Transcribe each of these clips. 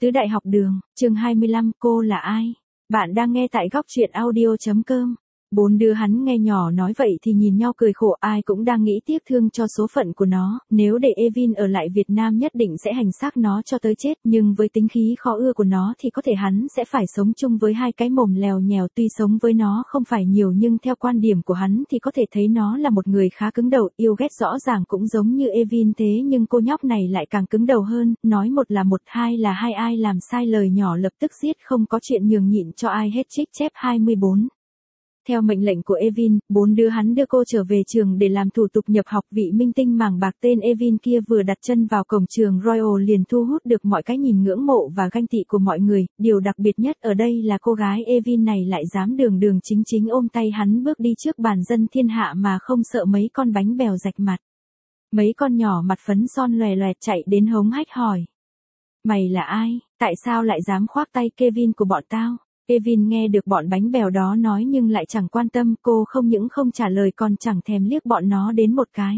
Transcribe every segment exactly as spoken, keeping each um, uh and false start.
Tứ Đại Học Đường, chương hai mươi lăm, cô là ai? Bạn đang nghe tại góc truyện audio chấm com. Bốn đứa hắn nghe nhỏ nói vậy thì nhìn nhau cười khổ, ai cũng đang nghĩ tiếc thương cho số phận của nó, nếu để Evin ở lại Việt Nam nhất định sẽ hành xác nó cho tới chết, nhưng với tính khí khó ưa của nó thì có thể hắn sẽ phải sống chung với hai cái mồm lèo nhèo, tuy sống với nó không phải nhiều nhưng theo quan điểm của hắn thì có thể thấy nó là một người khá cứng đầu, yêu ghét rõ ràng cũng giống như Evin thế nhưng cô nhóc này lại càng cứng đầu hơn, nói một là một, hai là hai, ai làm sai lời nhỏ lập tức giết, không có chuyện nhường nhịn cho ai hết. Trích chép hai mươi bốn. Theo mệnh lệnh của Evin, bốn đứa hắn đưa cô trở về trường để làm thủ tục nhập học. Vị minh tinh mảng bạc tên Evin kia vừa đặt chân vào cổng trường Royal liền thu hút được mọi cái nhìn ngưỡng mộ và ganh tị của mọi người. Điều đặc biệt nhất ở đây là cô gái Evin này lại dám đường đường chính chính ôm tay hắn bước đi trước bàn dân thiên hạ mà không sợ mấy con bánh bèo rạch mặt. Mấy con nhỏ mặt phấn son loè loẹt chạy đến hống hách hỏi: "Mày là ai? Tại sao lại dám khoác tay Kevin của bọn tao?" Evin nghe được bọn bánh bèo đó nói nhưng lại chẳng quan tâm, cô không những không trả lời còn chẳng thèm liếc bọn nó đến một cái.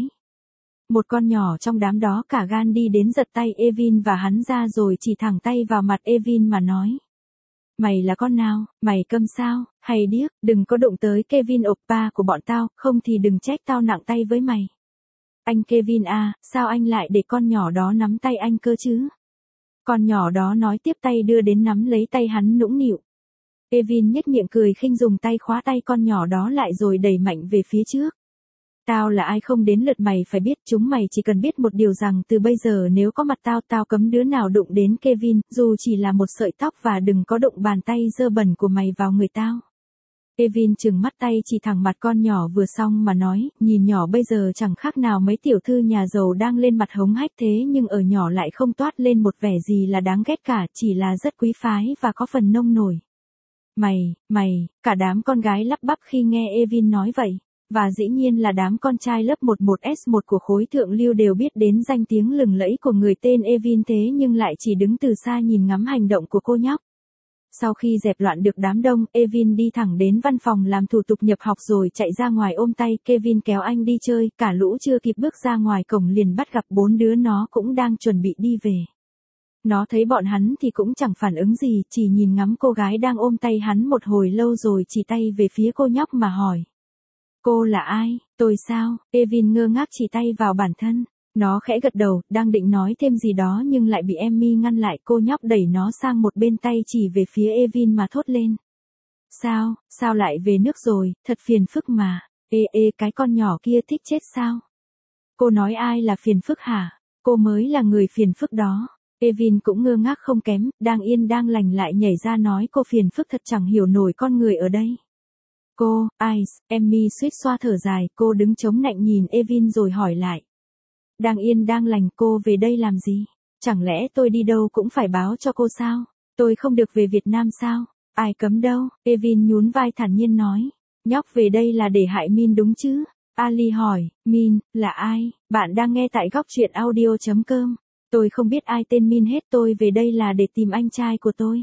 Một con nhỏ trong đám đó cả gan đi đến giật tay Evin và hắn ra rồi chỉ thẳng tay vào mặt Evin mà nói: "Mày là con nào, mày câm sao, hay điếc, đừng có đụng tới Kevin oppa của bọn tao, không thì đừng trách tao nặng tay với mày." "Anh Kevin à, sao anh lại để con nhỏ đó nắm tay anh cơ chứ?" Con nhỏ đó nói tiếp, tay đưa đến nắm lấy tay hắn nũng nịu. Evin nhếch miệng cười khinh dùng tay khóa tay con nhỏ đó lại rồi đẩy mạnh về phía trước. "Tao là ai không đến lượt mày phải biết, chúng mày chỉ cần biết một điều rằng từ bây giờ nếu có mặt tao, tao cấm đứa nào đụng đến Kevin, dù chỉ là một sợi tóc, và đừng có đụng bàn tay dơ bẩn của mày vào người tao." Evin trừng mắt tay chỉ thẳng mặt con nhỏ vừa xong mà nói, nhìn nhỏ bây giờ chẳng khác nào mấy tiểu thư nhà giàu đang lên mặt hống hách thế nhưng ở nhỏ lại không toát lên một vẻ gì là đáng ghét cả, chỉ là rất quý phái và có phần nông nổi. Mày, mày, cả đám con gái lắp bắp khi nghe Evin nói vậy. Và dĩ nhiên là đám con trai lớp mười một S một của khối thượng lưu đều biết đến danh tiếng lừng lẫy của người tên Evin thế nhưng lại chỉ đứng từ xa nhìn ngắm hành động của cô nhóc. Sau khi dẹp loạn được đám đông, Evin đi thẳng đến văn phòng làm thủ tục nhập học rồi chạy ra ngoài ôm tay Kevin kéo anh đi chơi, cả lũ chưa kịp bước ra ngoài cổng liền bắt gặp bốn đứa nó cũng đang chuẩn bị đi về. Nó thấy bọn hắn thì cũng chẳng phản ứng gì, chỉ nhìn ngắm cô gái đang ôm tay hắn một hồi lâu rồi chỉ tay về phía cô nhóc mà hỏi: "Cô là ai, tôi sao?" Evin ngơ ngác chỉ tay vào bản thân. Nó khẽ gật đầu, đang định nói thêm gì đó nhưng lại bị Emmy ngăn lại, cô nhóc đẩy nó sang một bên tay chỉ về phía Evin mà thốt lên: "Sao, sao lại về nước rồi, thật phiền phức mà." "Ê ê, cái con nhỏ kia thích chết sao?" "Cô nói ai là phiền phức hả? Cô mới là người phiền phức đó." Evin cũng ngơ ngác không kém, đang yên đang lành lại nhảy ra nói cô phiền phức thật chẳng hiểu nổi con người ở đây. "Cô, Ice," Emmy suýt xoa thở dài, cô đứng chống nạnh nhìn Evin rồi hỏi lại: "Đang yên đang lành, cô về đây làm gì? Chẳng lẽ tôi đi đâu cũng phải báo cho cô sao? Tôi không được về Việt Nam sao? Ai cấm đâu?" Evin nhún vai thản nhiên nói: "Nhóc về đây là để hại Min đúng chứ?" Ali hỏi: "Min, là ai?" Bạn đang nghe tại góc truyện audio chấm com. "Tôi không biết ai tên Min hết, tôi về đây là để tìm anh trai của tôi."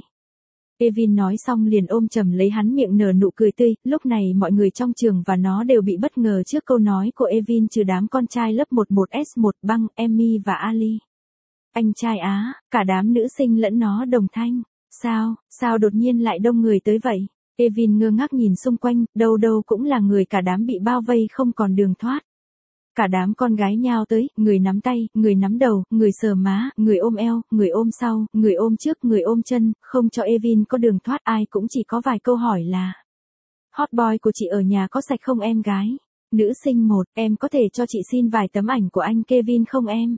Evin nói xong liền ôm chầm lấy hắn, miệng nở nụ cười tươi. Lúc này mọi người trong trường và nó đều bị bất ngờ trước câu nói của Evin trừ đám con trai lớp mười một S một, Băng, Emmy và Ali. "Anh trai á?" Cả đám nữ sinh lẫn nó đồng thanh. Sao, sao đột nhiên lại đông người tới vậy?" Evin ngơ ngác nhìn xung quanh, đâu đâu cũng là người, cả đám bị bao vây không còn đường thoát. Cả đám con gái nhao tới, người nắm tay, người nắm đầu, người sờ má, người ôm eo, người ôm sau, người ôm trước, người ôm chân, không cho Evin có đường thoát. Ai cũng chỉ có vài câu hỏi là: "Hot boy của chị ở nhà có sạch không em gái?" Nữ sinh một: "Em có thể cho chị xin vài tấm ảnh của anh Kevin không em?"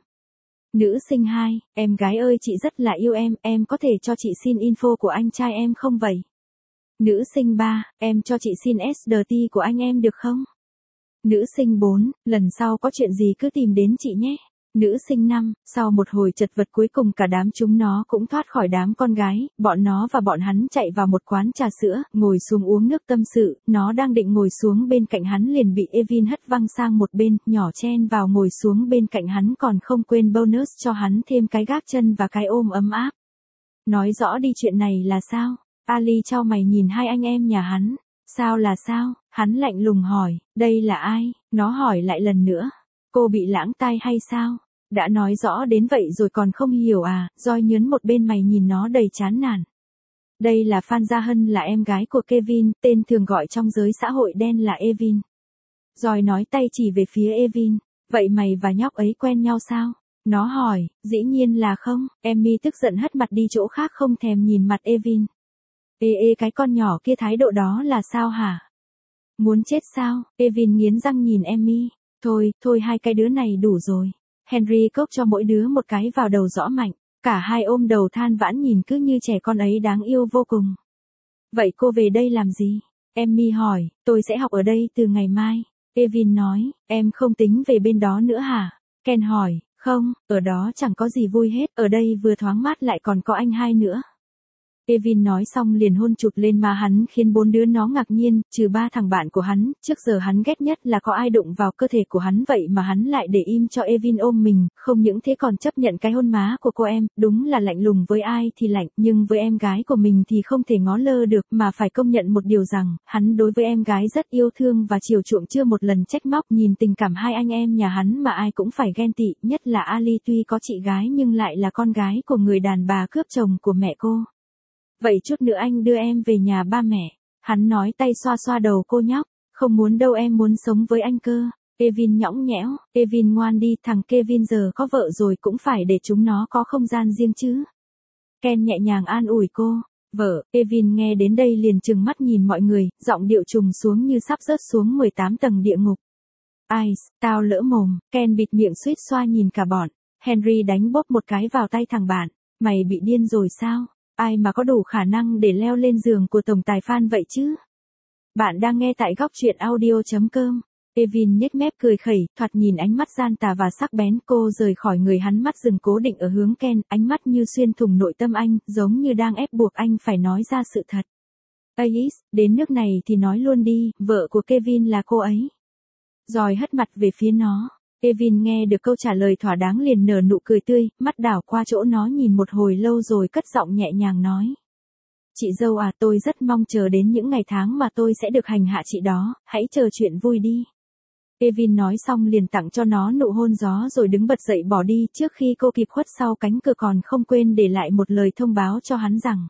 Nữ sinh hai: "Em gái ơi, chị rất là yêu em, em có thể cho chị xin info của anh trai em không vậy?" Nữ sinh ba: "Em cho chị xin ét đê tê của anh em được không?" Nữ sinh bốn: "Lần sau có chuyện gì cứ tìm đến chị nhé." Nữ sinh năm: Sau một hồi chật vật cuối cùng cả đám chúng nó cũng thoát khỏi đám con gái, bọn nó và bọn hắn chạy vào một quán trà sữa, ngồi xuống uống nước tâm sự. Nó đang định ngồi xuống bên cạnh hắn liền bị Evin hất văng sang một bên, nhỏ chen vào ngồi xuống bên cạnh hắn còn không quên bonus cho hắn thêm cái gác chân và cái ôm ấm áp. "Nói rõ đi, chuyện này là sao?" Ali chau mày nhìn hai anh em nhà hắn. "Sao là sao?" Hắn lạnh lùng hỏi. "Đây là ai?" Nó hỏi lại lần nữa. "Cô bị lãng tai hay sao?" Đã nói rõ đến vậy rồi còn không hiểu à, Joy nhớn một bên mày nhìn nó đầy chán nản. Đây là Phan Gia Hân, là em gái của Kevin, tên thường gọi trong giới xã hội đen là Evin. Joy nói tay chỉ về phía Evin. Vậy mày và nhóc ấy quen nhau sao? Nó hỏi. Dĩ nhiên là không. Emmy tức giận hất mặt đi chỗ khác không thèm nhìn mặt Evin. Ê ê cái con nhỏ kia thái độ đó là sao hả? Muốn chết sao? Evin nghiến răng nhìn Emmy. Thôi, thôi hai cái đứa này đủ rồi. Henry cốc cho mỗi đứa một cái vào đầu rõ mạnh. Cả hai ôm đầu than vãn nhìn cứ như trẻ con ấy đáng yêu vô cùng. Vậy cô về đây làm gì? Emmy hỏi. Tôi sẽ học ở đây từ ngày mai. Evin nói. Em không tính về bên đó nữa hả? Ken hỏi. Không, ở đó chẳng có gì vui hết. Ở đây vừa thoáng mát lại còn có anh hai nữa. Evin nói xong liền hôn chụt lên má hắn khiến bốn đứa nó ngạc nhiên, trừ ba thằng bạn của hắn, trước giờ hắn ghét nhất là có ai đụng vào cơ thể của hắn vậy mà hắn lại để im cho Evin ôm mình, không những thế còn chấp nhận cái hôn má của cô em, đúng là lạnh lùng với ai thì lạnh, nhưng với em gái của mình thì không thể ngó lơ được mà phải công nhận một điều rằng, hắn đối với em gái rất yêu thương và chiều chuộng chưa một lần trách móc. Nhìn tình cảm hai anh em nhà hắn mà ai cũng phải ghen tị, nhất là Ali tuy có chị gái nhưng lại là con gái của người đàn bà cướp chồng của mẹ cô. Vậy chút nữa anh đưa em về nhà ba mẹ. Hắn nói tay xoa xoa đầu cô nhóc. Không muốn đâu, em muốn sống với anh cơ. Evin nhõng nhẽo. Evin ngoan đi, thằng Kevin giờ có vợ rồi cũng phải để chúng nó có không gian riêng chứ. Ken nhẹ nhàng an ủi cô. Vợ. Evin nghe đến đây liền trừng mắt nhìn mọi người, giọng điệu trùng xuống như sắp rớt xuống mười tám tầng địa ngục. Ai, tao lỡ mồm. Ken bịt miệng suýt xoa nhìn cả bọn. Henry đánh bóp một cái vào tay thằng bạn. Mày bị điên rồi sao? Ai mà có đủ khả năng để leo lên giường của tổng tài Phan vậy chứ? Bạn đang nghe tại góc truyện audio.com. Evin nhếch mép cười khẩy, thoạt nhìn ánh mắt gian tà và sắc bén. Cô rời khỏi người hắn, mắt dừng cố định ở hướng Ken, ánh mắt như xuyên thủng nội tâm anh, giống như đang ép buộc anh phải nói ra sự thật. Ais, đến nước này thì nói luôn đi, vợ của Kevin là cô ấy. Rồi hất mặt về phía nó. Evin nghe được câu trả lời thỏa đáng liền nở nụ cười tươi, mắt đảo qua chỗ nó nhìn một hồi lâu rồi cất giọng nhẹ nhàng nói. Chị dâu à, tôi rất mong chờ đến những ngày tháng mà tôi sẽ được hành hạ chị đó, hãy chờ chuyện vui đi. Evin nói xong liền tặng cho nó nụ hôn gió rồi đứng bật dậy bỏ đi, trước khi cô kịp khuất sau cánh cửa còn không quên để lại một lời thông báo cho hắn rằng.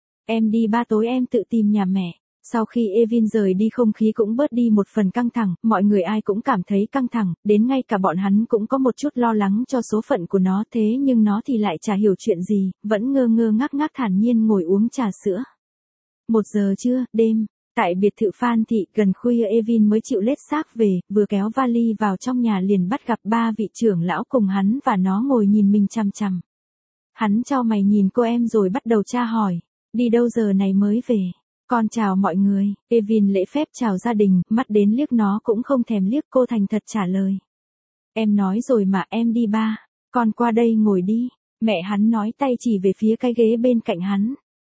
Em đi ba, tối em tự tìm nhà mẹ. Sau khi Evin rời đi không khí cũng bớt đi một phần căng thẳng, mọi người ai cũng cảm thấy căng thẳng, đến ngay cả bọn hắn cũng có một chút lo lắng cho số phận của nó, thế nhưng nó thì lại chả hiểu chuyện gì, vẫn ngơ ngơ ngác ngác thản nhiên ngồi uống trà sữa. Một giờ trưa, đêm, tại biệt thự Phan Thị, gần khuya Evin mới chịu lết xác về, vừa kéo vali vào trong nhà liền bắt gặp ba vị trưởng lão cùng hắn và nó ngồi nhìn mình chằm chằm. Hắn chau mày nhìn cô em rồi bắt đầu tra hỏi, đi đâu giờ này mới về? Con chào mọi người. Evin lễ phép chào gia đình, mắt đến liếc nó cũng không thèm liếc, cô thành thật trả lời. Em nói rồi mà, em đi ba. Con qua đây ngồi đi. Mẹ hắn nói, tay chỉ về phía cái ghế bên cạnh hắn.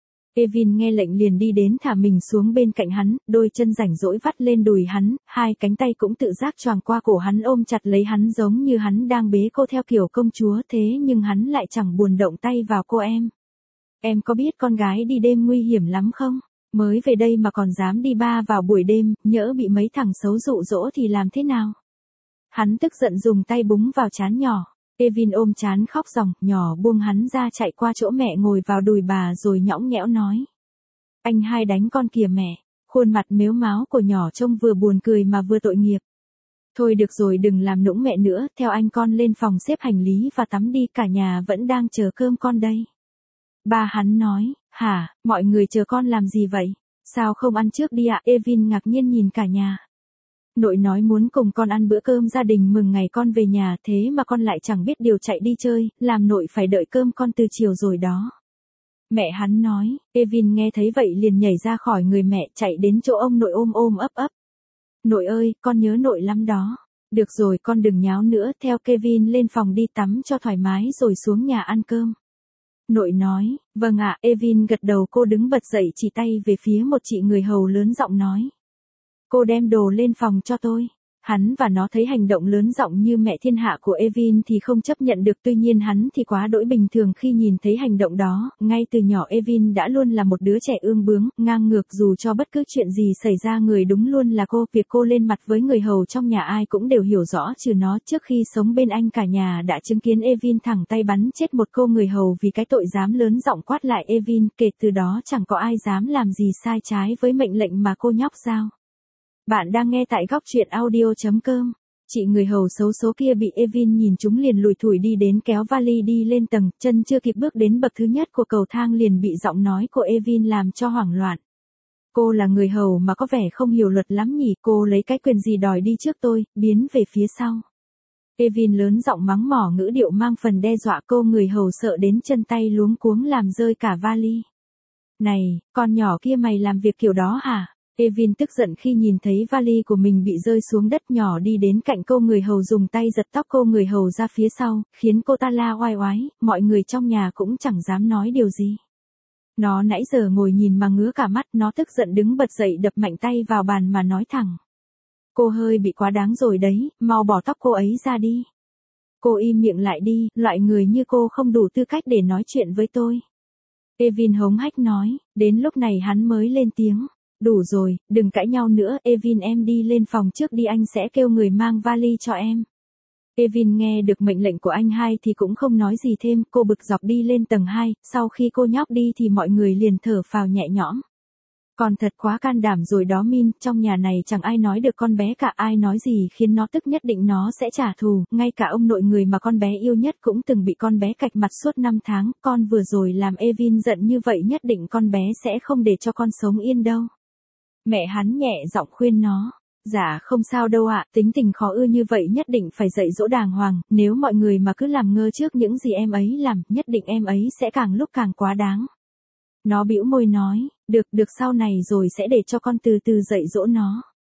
Evin nghe lệnh liền đi đến thả mình xuống bên cạnh hắn, đôi chân rảnh rỗi vắt lên đùi hắn, hai cánh tay cũng tự giác choàng qua cổ hắn ôm chặt lấy hắn giống như hắn đang bế cô theo kiểu công chúa, thế nhưng hắn lại chẳng buồn động tay vào cô em. Em có biết con gái đi đêm nguy hiểm lắm không? Mới về đây mà còn dám đi ba vào buổi đêm, nhỡ bị mấy thằng xấu dụ dỗ thì làm thế nào? Hắn tức giận dùng tay búng vào trán nhỏ. Evin ôm trán khóc ròng, nhỏ buông hắn ra chạy qua chỗ mẹ ngồi vào đùi bà rồi nhõng nhẽo nói. Anh hai đánh con kìa mẹ. Khuôn mặt mếu máo của nhỏ trông vừa buồn cười mà vừa tội nghiệp. Thôi được rồi, đừng làm nũng mẹ nữa, theo anh con lên phòng xếp hành lý và tắm đi, cả nhà vẫn đang chờ cơm con đây. Ba hắn nói. Hả, mọi người chờ con làm gì vậy? Sao không ăn trước đi ạ? Evin ngạc nhiên nhìn cả nhà. Nội nói muốn cùng con ăn bữa cơm gia đình mừng ngày con về nhà, thế mà con lại chẳng biết điều chạy đi chơi, làm nội phải đợi cơm con từ chiều rồi đó. Mẹ hắn nói. Evin nghe thấy vậy liền nhảy ra khỏi người mẹ, chạy đến chỗ ông nội ôm ôm ấp ấp. Nội ơi, con nhớ nội lắm đó. Được rồi, con đừng nháo nữa, theo Kevin lên phòng đi tắm cho thoải mái rồi xuống nhà ăn cơm. Nội nói. Vâng ạ. Evin gật đầu, cô đứng bật dậy chỉ tay về phía một chị người hầu lớn giọng nói. Cô đem đồ lên phòng cho tôi. Hắn và nó thấy hành động lớn giọng như mẹ thiên hạ của Evin thì không chấp nhận được, tuy nhiên hắn thì quá đỗi bình thường khi nhìn thấy hành động đó, ngay từ nhỏ Evin đã luôn là một đứa trẻ ương bướng, ngang ngược, dù cho bất cứ chuyện gì xảy ra người đúng luôn là cô, việc cô lên mặt với người hầu trong nhà ai cũng đều hiểu rõ trừ nó. Trước khi sống bên anh cả nhà đã chứng kiến Evin thẳng tay bắn chết một cô người hầu vì cái tội dám lớn giọng quát lại Evin, kể từ đó chẳng có ai dám làm gì sai trái với mệnh lệnh mà cô nhóc giao. Bạn đang nghe tại góc truyện audio chấm com. Chị người hầu xấu số kia bị Evin nhìn trúng liền lủi thủi đi đến kéo vali đi lên tầng, chân chưa kịp bước đến bậc thứ nhất của cầu thang liền bị giọng nói của Evin làm cho hoảng loạn. Cô là người hầu mà có vẻ không hiểu luật lắm nhỉ, cô lấy cái quyền gì đòi đi trước tôi, biến về phía sau. Evin lớn giọng mắng mỏ, ngữ điệu mang phần đe dọa. Cô người hầu sợ đến chân tay luống cuống làm rơi cả vali. Này, con nhỏ kia mày làm việc kiểu đó hả? Evin tức giận khi nhìn thấy vali của mình bị rơi xuống đất, nhỏ đi đến cạnh cô người hầu dùng tay giật tóc cô người hầu ra phía sau, khiến cô ta la oai oái, mọi người trong nhà cũng chẳng dám nói điều gì. Nó nãy giờ ngồi nhìn mà ngứa cả mắt, nó tức giận đứng bật dậy đập mạnh tay vào bàn mà nói thẳng. Cô hơi bị quá đáng rồi đấy, mau bỏ tóc cô ấy ra đi. Cô im miệng lại đi, loại người như cô không đủ tư cách để nói chuyện với tôi. Evin hống hách nói, đến lúc này hắn mới lên tiếng. Đủ rồi, đừng cãi nhau nữa, Evin em đi lên phòng trước đi, anh sẽ kêu người mang vali cho em. Evin nghe được mệnh lệnh của anh hai thì cũng không nói gì thêm, cô bực dọc đi lên tầng hai, sau khi cô nhóc đi thì mọi người liền thở phào nhẹ nhõm. Còn thật quá can đảm rồi đó Min, trong nhà này chẳng ai nói được con bé cả, ai nói gì khiến nó tức nhất định nó sẽ trả thù, ngay cả ông nội người mà con bé yêu nhất cũng từng bị con bé cạch mặt suốt năm tháng, con vừa rồi làm Evin giận như vậy nhất định con bé sẽ không để cho con sống yên đâu. Mẹ hắn nhẹ giọng khuyên nó. Dạ không sao đâu ạ, tính tình khó ưa như vậy nhất định phải dạy dỗ đàng hoàng, nếu mọi người mà cứ làm ngơ trước những gì em ấy làm, nhất định em ấy sẽ càng lúc càng quá đáng. Nó bĩu môi nói, được được sau này rồi sẽ để cho con từ từ dạy dỗ nó.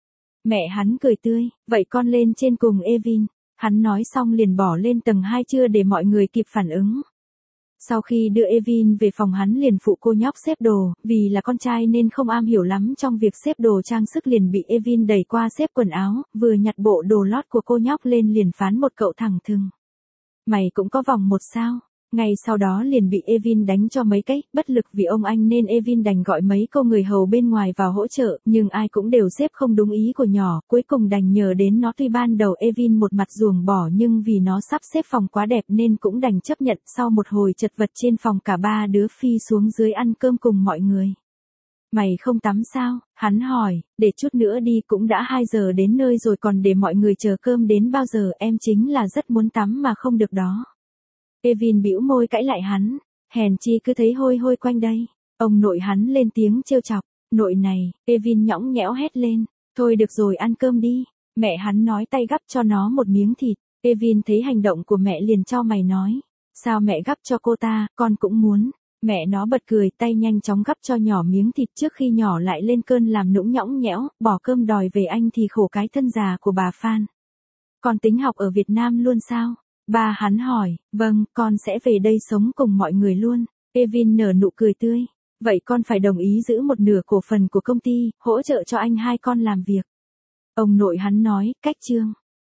Mẹ hắn cười tươi, vậy con lên trên cùng Evin. Hắn nói xong liền bỏ lên tầng hai chưa để mọi người kịp phản ứng. Sau khi đưa Evin về phòng hắn liền phụ cô nhóc xếp đồ, vì là con trai nên không am hiểu lắm trong việc xếp đồ trang sức liền bị Evin đẩy qua xếp quần áo, vừa nhặt bộ đồ lót của cô nhóc lên liền phán một cậu thẳng thừng. Mày cũng có vòng một sao? Ngay sau đó liền bị Evin đánh cho mấy cái, bất lực vì ông anh nên Evin đành gọi mấy cô người hầu bên ngoài vào hỗ trợ, nhưng ai cũng đều xếp không đúng ý của nhỏ, cuối cùng đành nhờ đến nó. Tuy ban đầu Evin một mặt ruồng bỏ nhưng vì nó sắp xếp phòng quá đẹp nên cũng đành chấp nhận. Sau một hồi chật vật trên phòng cả ba đứa phi xuống dưới ăn cơm cùng mọi người. Mày không tắm sao? Hắn hỏi, để chút nữa đi, cũng đã hai giờ đến nơi rồi còn để mọi người chờ cơm đến bao giờ, em chính là rất muốn tắm mà không được đó. Evin bĩu môi cãi lại hắn, hèn chi cứ thấy hôi hôi quanh đây. Ông nội hắn lên tiếng trêu chọc, nội này, Evin nhõng nhẽo hét lên, thôi được rồi ăn cơm đi. Mẹ hắn nói tay gắp cho nó một miếng thịt, Evin thấy hành động của mẹ liền chau mày nói, sao mẹ gắp cho cô ta, con cũng muốn. Mẹ nó bật cười, tay nhanh chóng gắp cho nhỏ miếng thịt trước khi nhỏ lại lên cơn làm nũng nhõng nhẽo, bỏ cơm đòi về anh thì khổ cái thân già của bà Phan. Con tính học ở Việt Nam luôn sao? Ba hắn hỏi, vâng, con sẽ về đây sống cùng mọi người luôn. Evin nở nụ cười tươi, vậy con phải đồng ý giữ một nửa cổ phần của công ty, hỗ trợ cho anh hai con làm việc. Ông nội hắn nói, cách chương.